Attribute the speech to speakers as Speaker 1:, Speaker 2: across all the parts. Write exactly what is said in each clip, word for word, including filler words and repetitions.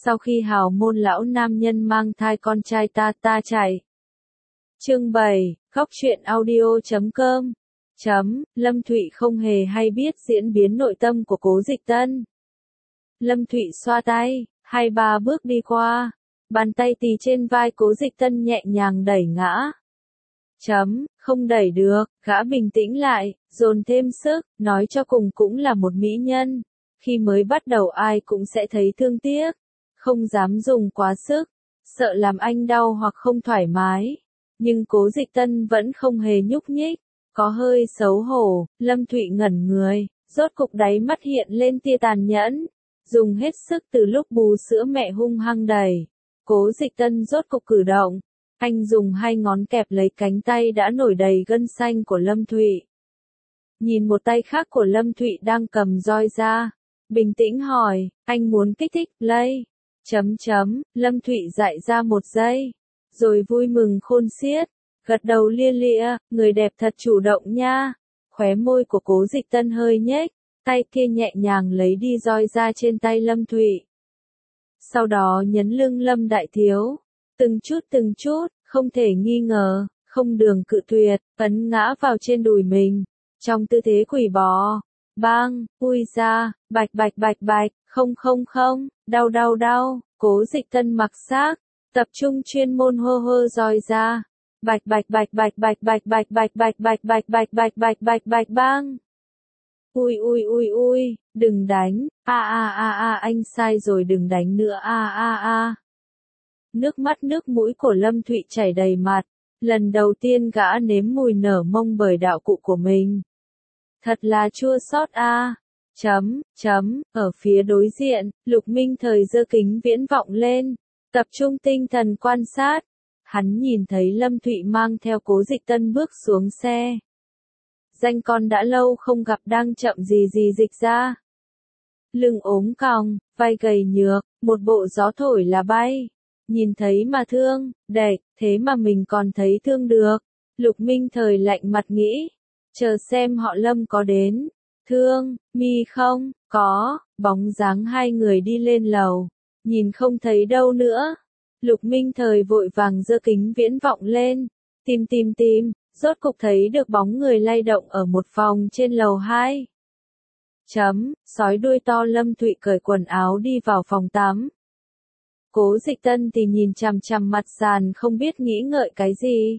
Speaker 1: Sau khi hào môn lão nam nhân mang thai con trai ta ta chạy. Chương bảy, khóc chuyện audio chấm com. Chấm, Lâm Thụy không hề hay biết diễn biến nội tâm của Cố Dịch Tân. Lâm Thụy xoa tay, hai ba bước đi qua, bàn tay tì trên vai Cố Dịch Tân nhẹ nhàng đẩy ngã. Chấm, không đẩy được, gã bình tĩnh lại, dồn thêm sức, nói cho cùng cũng là một mỹ nhân. Khi mới bắt đầu ai cũng sẽ thấy thương tiếc, không dám dùng quá sức, sợ làm anh đau hoặc không thoải mái. Nhưng Cố Dịch Tân vẫn không hề nhúc nhích, có hơi xấu hổ. Lâm Thụy ngẩn người, rốt cục đáy mắt hiện lên tia tàn nhẫn, dùng hết sức từ lúc bú sữa mẹ hung hăng đẩy. Cố Dịch Tân rốt cục cử động, anh dùng hai ngón kẹp lấy cánh tay đã nổi đầy gân xanh của Lâm Thụy. Nhìn một tay khác của Lâm Thụy đang cầm roi ra, bình tĩnh hỏi, anh muốn kích thích, play. Chấm chấm, Lâm Thụy dại ra một giây, rồi vui mừng khôn xiết, gật đầu lia lịa, người đẹp thật chủ động nha. Khóe môi của Cố Dịch Tân hơi nhếch, tay kia nhẹ nhàng lấy đi roi ra trên tay Lâm Thụy. Sau đó nhấn lưng Lâm Đại Thiếu, từng chút từng chút, không thể nghi ngờ, không đường cự tuyệt, ấn ngã vào trên đùi mình, trong tư thế quỷ bò. Bang, ui ra, bạch bạch bạch bạch, không không không, đau đau đau. Cố Dịch Tân mặc xác, tập trung chuyên môn hô hô roi ra. Bạch bạch bạch bạch bạch bạch bạch bạch bạch bạch bạch bạch bạch bạch bạch bạch bang. Ui ui ui ui, đừng đánh, a a a a anh sai rồi đừng đánh nữa a a a. Nước mắt nước mũi của Lâm Thụy chảy đầy mặt, lần đầu tiên gã nếm mùi nở mông bởi đạo cụ của mình. Thật là chua xót a. Chấm, chấm, ở phía đối diện, Lục Minh Thời giơ kính viễn vọng lên, tập trung tinh thần quan sát. Hắn nhìn thấy Lâm Thụy mang theo Cố Dịch Tân bước xuống xe. Danh con đã lâu không gặp đang chậm gì gì dịch ra. Lưng ốm còng, vai gầy nhược, một bộ gió thổi là bay. Nhìn thấy mà thương, đẹp, thế mà mình còn thấy thương được. Lục Minh Thời lạnh mặt nghĩ, chờ xem họ Lâm có đến. Thương, mi không, có, bóng dáng hai người đi lên lầu, nhìn không thấy đâu nữa. Lục Minh Thời vội vàng giơ kính viễn vọng lên, tìm tìm tìm, rốt cục thấy được bóng người lay động ở một phòng trên lầu hai. Chấm, sói đuôi to Lâm Thụy cởi quần áo đi vào phòng tắm. Cố Dịch Tân thì nhìn chằm chằm mặt sàn không biết nghĩ ngợi cái gì.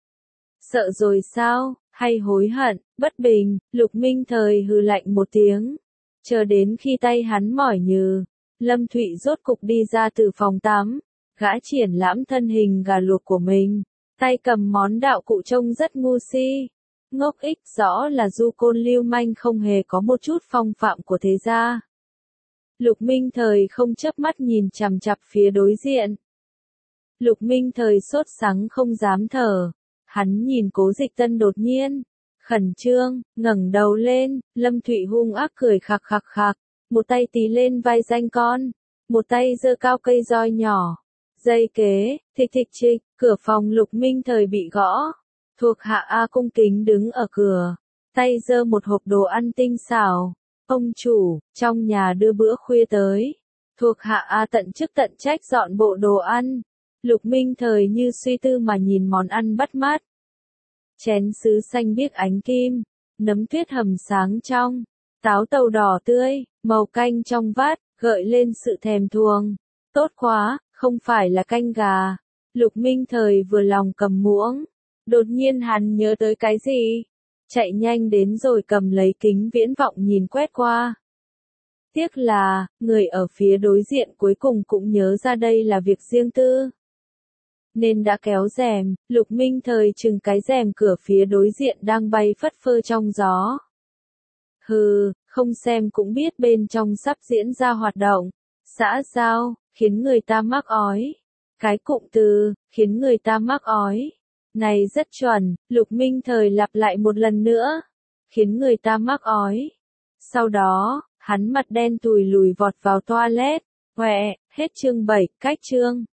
Speaker 1: Sợ rồi sao, hay hối hận, bất bình. Lục Minh Thời hừ lạnh một tiếng. Chờ đến khi tay hắn mỏi nhừ, Lâm Thụy rốt cục đi ra từ phòng tắm. Gã triển lãm thân hình gà luộc của mình, tay cầm món đạo cụ trông rất ngu si. Ngốc ích, rõ là du côn lưu manh không hề có một chút phong phạm của thế gia. Lục Minh Thời không chớp mắt nhìn chằm chằm phía đối diện. Lục Minh Thời sốt sắng không dám thở. Hắn nhìn Cố Dịch Tân đột nhiên khẩn trương, ngẩng đầu lên. Lâm Thụy hung ác cười khạc khạc khạc, một tay tí lên vai danh con, một tay giơ cao cây roi nhỏ. Dây kế, thịch thịch trịch, cửa phòng Lục Minh Thời bị gõ. Thuộc hạ A cung kính đứng ở cửa, tay giơ một hộp đồ ăn tinh xảo. Ông chủ, trong nhà đưa bữa khuya tới. Thuộc hạ A tận chức tận trách dọn bộ đồ ăn. Lục Minh Thời như suy tư mà nhìn món ăn bắt mắt. Chén sứ xanh biếc ánh kim, nấm tuyết hầm sáng trong, táo tàu đỏ tươi, màu canh trong vắt, gợi lên sự thèm thuồng. Tốt quá, không phải là canh gà. Lục Minh Thời vừa lòng cầm muỗng, đột nhiên hắn nhớ tới cái gì, chạy nhanh đến rồi cầm lấy kính viễn vọng nhìn quét qua. Tiếc là, người ở phía đối diện cuối cùng cũng nhớ ra đây là việc riêng tư, nên đã kéo rèm. Lục Minh Thời chừng cái rèm cửa phía đối diện đang bay phất phơ trong gió. Hừ, không xem cũng biết bên trong sắp diễn ra hoạt động xã giao, khiến người ta mắc ói. Cái cụm từ khiến người ta mắc ói này rất chuẩn. Lục Minh Thời lặp lại một lần nữa, khiến người ta mắc ói. Sau đó, hắn mặt đen tùi lùi vọt vào toilet. Quẹ, hết chương bảy, cách chương.